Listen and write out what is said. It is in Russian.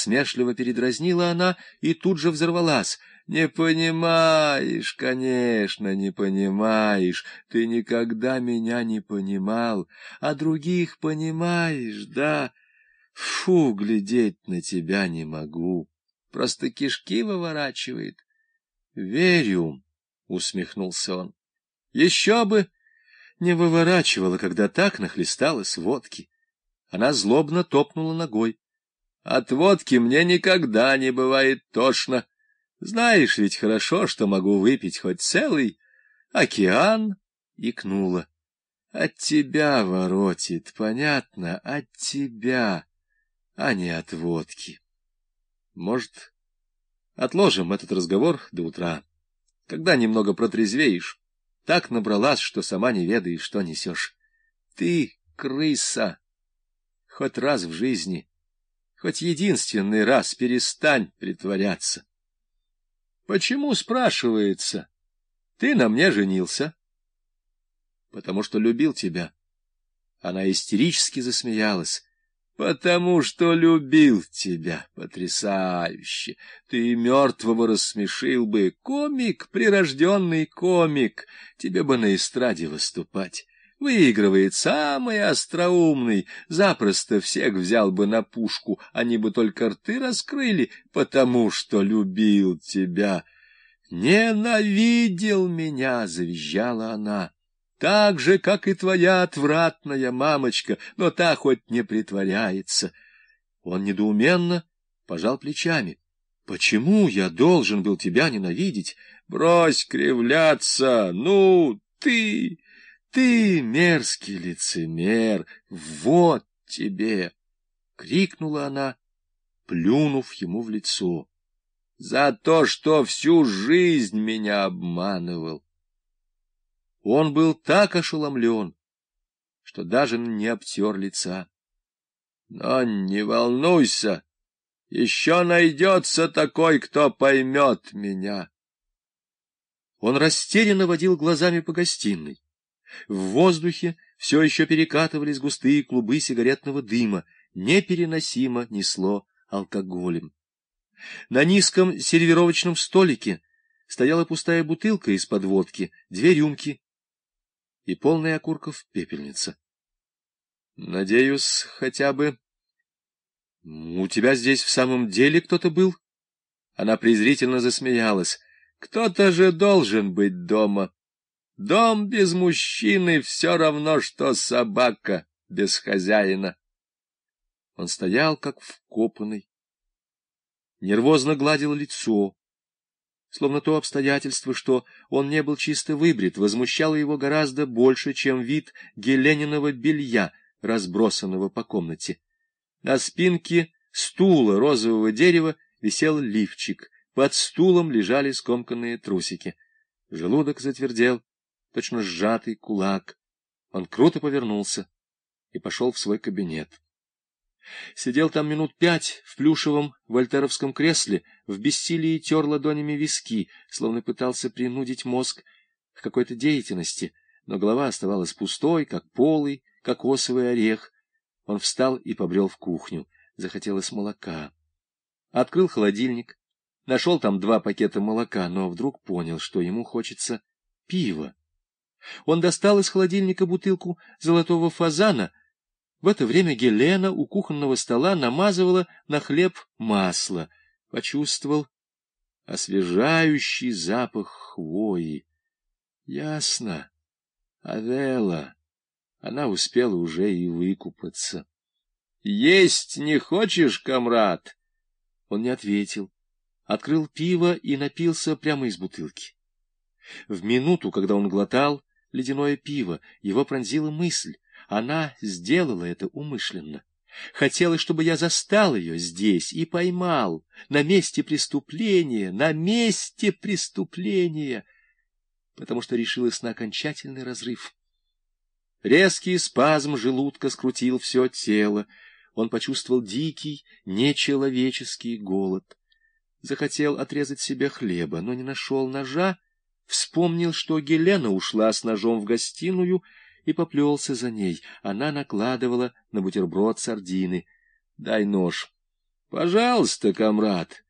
Смешливо передразнила она и тут же взорвалась. «Не понимаешь, конечно, не понимаешь. Ты никогда меня не понимал, а других понимаешь, да? Фу, глядеть на тебя не могу. Просто кишки выворачивает». «Верю», — усмехнулся он. «Еще бы не выворачивала, когда так нахлесталась водки». Она злобно топнула ногой. «От водки мне никогда не бывает тошно. Знаешь ведь хорошо, что могу выпить хоть целый океан», — икнула. «От тебя воротит, понятно, от тебя, а не от водки. Может, отложим этот разговор до утра, когда немного протрезвеешь. Так набралась, что сама не ведаешь, что несешь. Ты крыса. Хоть раз в жизни, хоть единственный раз перестань притворяться. Почему, спрашивается, ты на мне женился?» «Потому что любил тебя». Она истерически засмеялась. «Потому что любил тебя. Потрясающе! Ты мертвого рассмешил бы. Комик, прирожденный комик. Тебе бы на эстраде выступать. Выигрывает самый остроумный. Запросто всех взял бы на пушку. Они бы только рты раскрыли, потому что любил тебя». «Ненавидел меня!» — завизжала она. «Так же, как и твоя отвратная мамочка, но та хоть не притворяется». Он недоуменно пожал плечами. «Почему я должен был тебя ненавидеть?» «Брось кривляться! Ну, ты мерзкий лицемер! Вот тебе!» — крикнула она, плюнув ему в лицо. «За то, что всю жизнь меня обманывал». Он был так ошеломлен, что даже не обтер лица. «Но не волнуйся, еще найдется такой, кто поймет меня». Он растерянно водил глазами по гостиной. В воздухе все еще перекатывались густые клубы сигаретного дыма, непереносимо несло алкоголем. На низком сервировочном столике стояла пустая бутылка из-под водки, 2 рюмки и полная окурков пепельница. «Надеюсь, хотя бы... У тебя здесь в самом деле кто-то был?» Она презрительно засмеялась. «Кто-то же должен быть дома. Дом без мужчины все равно, что собака без хозяина». Он стоял, как вкопанный, нервозно гладил лицо, словно то обстоятельство, что он не был чисто выбрит, возмущало его гораздо больше, чем вид Гелениного белья, разбросанного по комнате. На спинке стула розового дерева висел лифчик, под стулом лежали скомканные трусики. Желудок затвердел, точно сжатый кулак. Он круто повернулся и пошел в свой кабинет. Сидел там минут 5 в плюшевом вольтеровском кресле, в бессилии тер ладонями виски, словно пытался принудить мозг к какой-то деятельности, но голова оставалась пустой, как полый кокосовый орех. Он встал и побрел в кухню. Захотелось молока. Открыл холодильник, нашел там 2 пакета молока, но вдруг понял, что ему хочется пива. Он достал из холодильника бутылку золотого фазана. В это время Гелена у кухонного стола намазывала на хлеб масло. Почувствовал освежающий запах хвои. Ясно. Адела. Она успела уже и выкупаться. «Есть не хочешь, комрад?» Он не ответил. Открыл пиво и напился прямо из бутылки. В минуту, когда он глотал ледяное пиво, его пронзила мысль. Она сделала это умышленно. Хотела, чтобы я застал ее здесь и поймал, на месте преступления, потому что решилась на окончательный разрыв. Резкий спазм желудка скрутил все тело. Он почувствовал дикий, нечеловеческий голод. Захотел отрезать себе хлеба, но не нашел ножа, вспомнил, что Гелена ушла с ножом в гостиную, и поплелся за ней. Она накладывала на бутерброд сардины. «Дай нож», — Пожалуйста, комрад,